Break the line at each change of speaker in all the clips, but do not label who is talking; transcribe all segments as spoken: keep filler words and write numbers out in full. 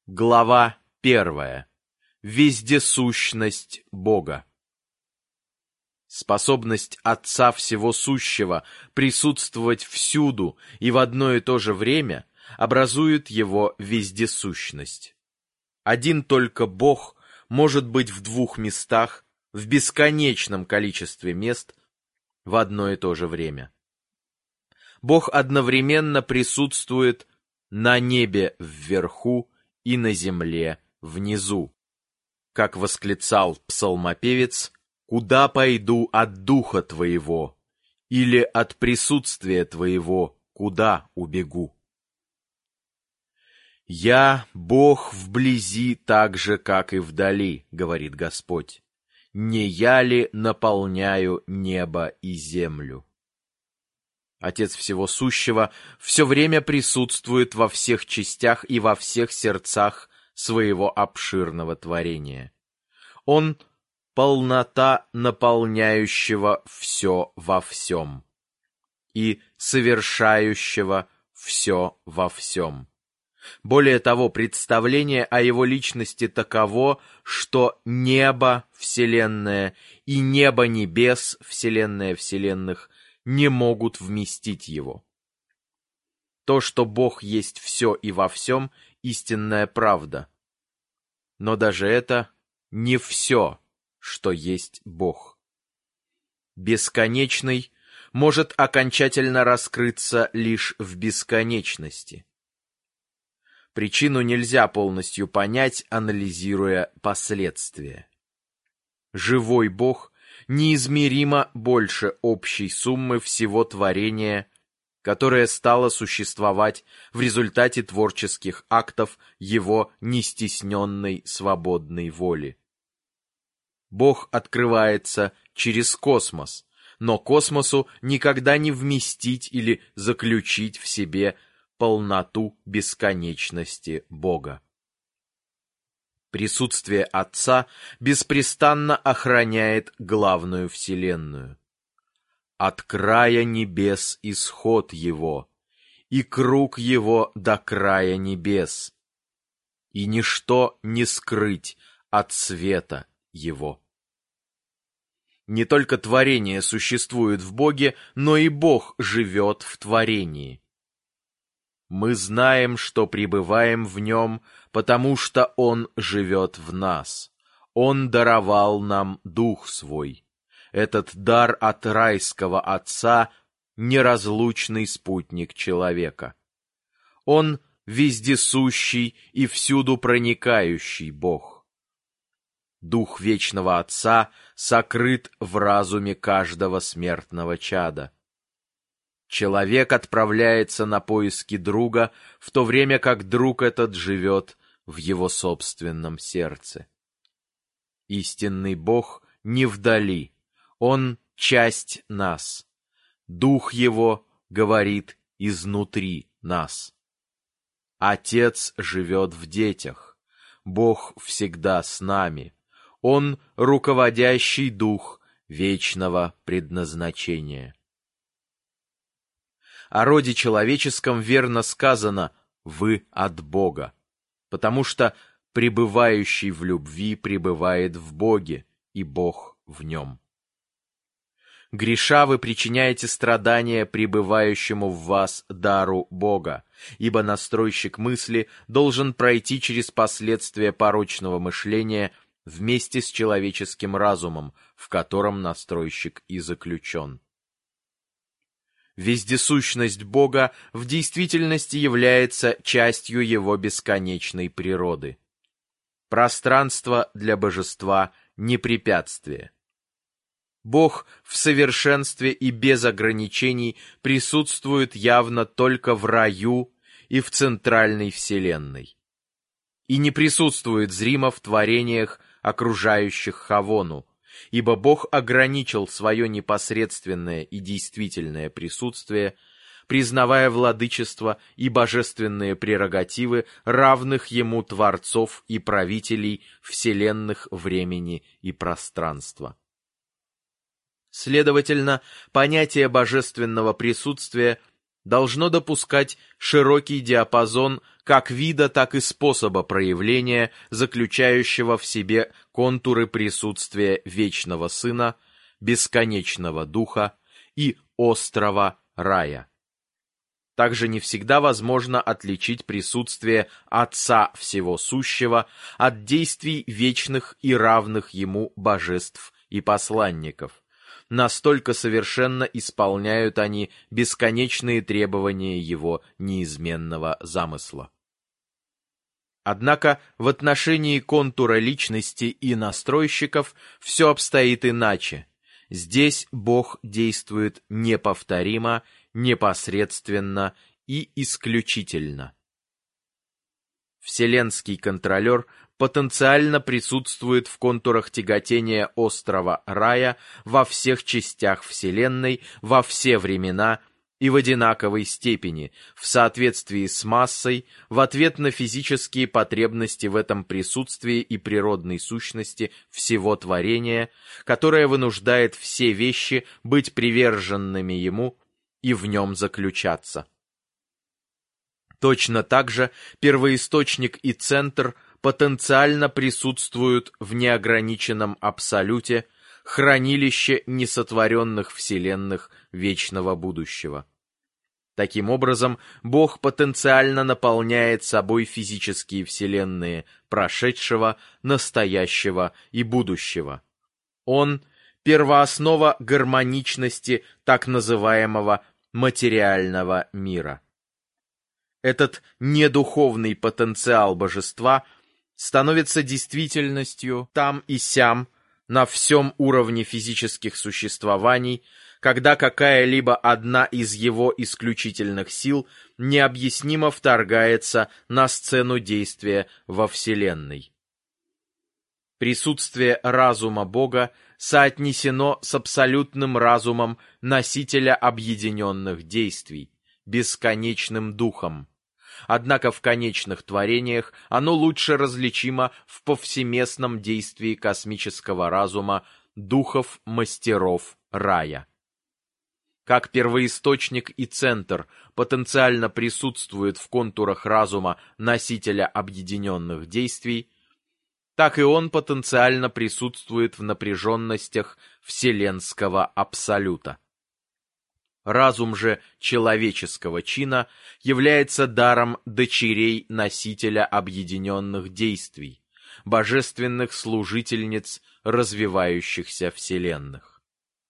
Глава первая. Вездесущность Бога. Способность Отца Всего Сущего присутствовать всюду и в одно и то же время образует его вездесущность. Один только Бог может быть в двух местах, в бесконечном количестве мест, в одно и то же время. Бог одновременно присутствует на небе вверху и на земле внизу. Как восклицал псалмопевец: «Куда пойду от духа твоего? Или от присутствия твоего куда убегу?» «Я Бог вблизи так же, как и вдали, — говорит Господь. Не я ли наполняю небо и землю?» Отец Всего Сущего все время присутствует во всех частях и во всех сердцах своего обширного творения. Он — полнота наполняющего все во всем и совершающего все во всем. Более того, представление о его личности таково, что небо, вселенная, и небо небес, вселенная вселенных, не могут вместить его. То, что Бог есть все и во всем, истинная правда. Но даже это не все, что есть Бог. Бесконечный может окончательно раскрыться лишь в бесконечности. Причину нельзя полностью понять, анализируя последствия. Живой Бог неизмеримо больше общей суммы всего творения, которое стало существовать в результате творческих актов его нестесненной свободной воли. Бог открывается через космос, но космосу никогда не вместить или заключить в себе полноту бесконечности Бога. Присутствие Отца беспрестанно охраняет главную вселенную. От края небес исход его, и круг его до края небес, и ничто не скрыть от света его. Не только творение существует в Боге, но и Бог живет в творении. Мы знаем, что пребываем в нем, потому что он живет в нас. Он даровал нам Дух Свой. Этот дар от райского Отца — неразлучный спутник человека. Он вездесущий и всюду проникающий Бог. Дух вечного Отца сокрыт в разуме каждого смертного чада. Человек отправляется на поиски друга, в то время как друг этот живет в его собственном сердце. Истинный Бог не вдали, он часть нас. Дух его говорит изнутри нас. Отец живет в детях, Бог всегда с нами. Он руководящий дух вечного предназначения. О роде человеческом верно сказано: «Вы от Бога», потому что пребывающий в любви пребывает в Боге, и Бог в нем. Греша вы причиняете страдания пребывающему в вас дару Бога, ибо настройщик мысли должен пройти через последствия порочного мышления вместе с человеческим разумом, в котором настройщик и заключен. Вездесущность Бога в действительности является частью его бесконечной природы. Пространство для божества не препятствие. Бог в совершенстве и без ограничений присутствует явно только в раю и в центральной вселенной, и не присутствует зримо в творениях, окружающих Хавону, ибо Бог ограничил свое непосредственное и действительное присутствие, признавая владычество и божественные прерогативы равных ему творцов и правителей вселенных времени и пространства. Следовательно, понятие божественного присутствия должно допускать широкий диапазон как вида, так и способа проявления, заключающего в себе контуры присутствия Вечного Сына, Бесконечного Духа и острова рая. Также не всегда возможно отличить присутствие Отца Всего Сущего от действий вечных и равных Ему божеств и посланников. Настолько совершенно исполняют они бесконечные требования Его неизменного замысла. Однако в отношении контура личности и настройщиков все обстоит иначе. Здесь Бог действует неповторимо, непосредственно и исключительно. Вселенский контролер потенциально присутствует в контурах тяготения острова рая во всех частях Вселенной, во все времена и в одинаковой степени, в соответствии с массой, в ответ на физические потребности в этом присутствии и природной сущности всего творения, которое вынуждает все вещи быть приверженными ему и в нем заключаться. Точно так же первоисточник и центр потенциально присутствуют в неограниченном абсолюте, хранилище несотворенных вселенных вечного будущего. Таким образом, Бог потенциально наполняет собой физические вселенные прошедшего, настоящего и будущего. Он – первооснова гармоничности так называемого материального мира. Этот недуховный потенциал божества становится действительностью там и сям, на всем уровне физических существований, когда какая-либо одна из его исключительных сил необъяснимо вторгается на сцену действия во Вселенной. Присутствие разума Бога соотнесено с абсолютным разумом носителя объединенных действий, бесконечным духом. Однако в конечных творениях оно лучше различимо в повсеместном действии космического разума духов-мастеров рая. Как первоисточник и центр потенциально присутствует в контурах разума носителя объединенных действий, так и он потенциально присутствует в напряженностях вселенского абсолюта. Разум же человеческого чина является даром дочерей носителя объединенных действий, божественных служительниц развивающихся вселенных.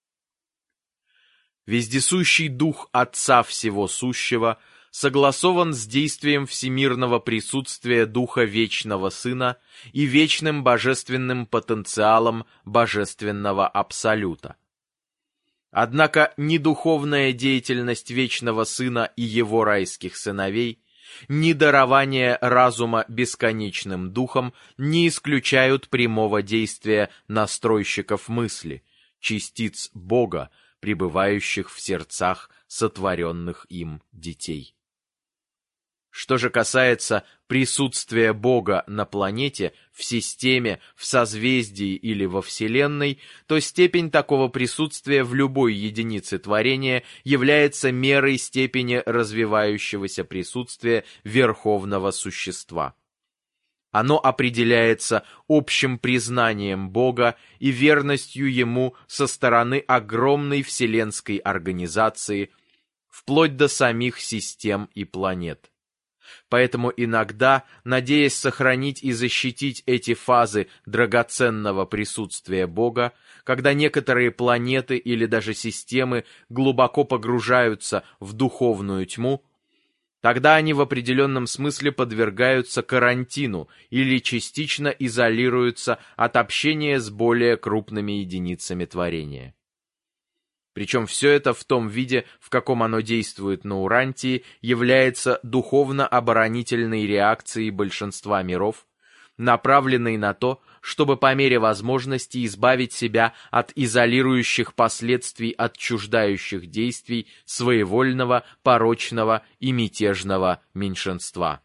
Вездесущий дух Отца Всего Сущего согласован с действием всемирного присутствия Духа Вечного Сына и вечным божественным потенциалом божественного Абсолюта. Однако ни духовная деятельность Вечного Сына и его райских сыновей, ни дарование разума бесконечным духом не исключают прямого действия настройщиков мысли, частиц Бога, пребывающих в сердцах сотворенных им детей. Что же касается присутствия Бога на планете, в системе, в созвездии или во Вселенной, то степень такого присутствия в любой единице творения является мерой степени развивающегося присутствия Верховного Существа. Оно определяется общим признанием Бога и верностью Ему со стороны огромной вселенской организации, вплоть до самих систем и планет. Поэтому иногда, надеясь сохранить и защитить эти фазы драгоценного присутствия Бога, когда некоторые планеты или даже системы глубоко погружаются в духовную тьму, тогда они в определенном смысле подвергаются карантину или частично изолируются от общения с более крупными единицами творения. Причем все это в том виде, в каком оно действует на Урантии, является духовно-оборонительной реакцией большинства миров, направленной на то, чтобы по мере возможности избавить себя от изолирующих последствий отчуждающих действий своевольного, порочного и мятежного меньшинства.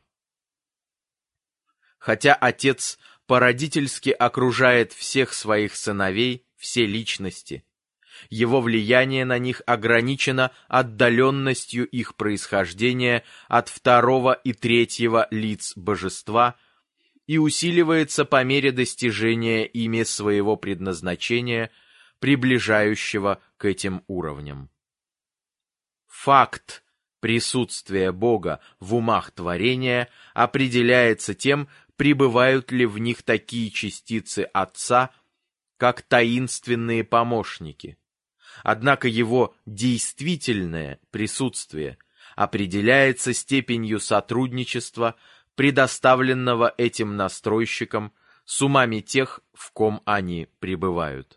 Хотя Отец породительски окружает всех своих сыновей, все личности, Его влияние на них ограничено отдаленностью их происхождения от второго и третьего лиц божества и усиливается по мере достижения ими своего предназначения, приближающего к этим уровням. Факт присутствия Бога в умах творения определяется тем, пребывают ли в них такие частицы Отца, как таинственные помощники. Однако его действительное присутствие определяется степенью сотрудничества, предоставленного этим настройщикам с умами тех, в ком они пребывают.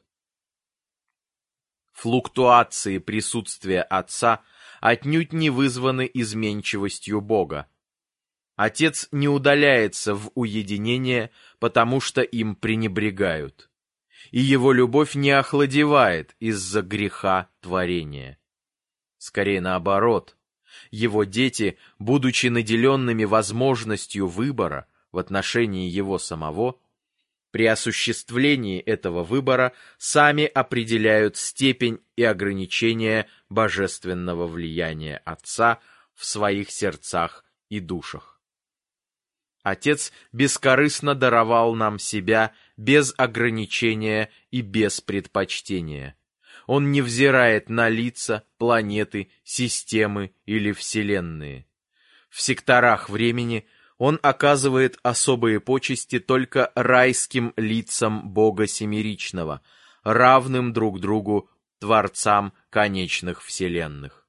Флуктуации присутствия Отца отнюдь не вызваны изменчивостью Бога. Отец не удаляется в уединение, потому что им пренебрегают, и его любовь не охладевает из-за греха творения. Скорее наоборот, его дети, будучи наделенными возможностью выбора в отношении его самого, при осуществлении этого выбора сами определяют степень и ограничения божественного влияния Отца в своих сердцах и душах. Отец бескорыстно даровал нам себя без ограничения и без предпочтения. Он не взирает на лица, планеты, системы или вселенные. В секторах времени он оказывает особые почести только райским лицам Бога Семеричного, равным друг другу творцам конечных вселенных.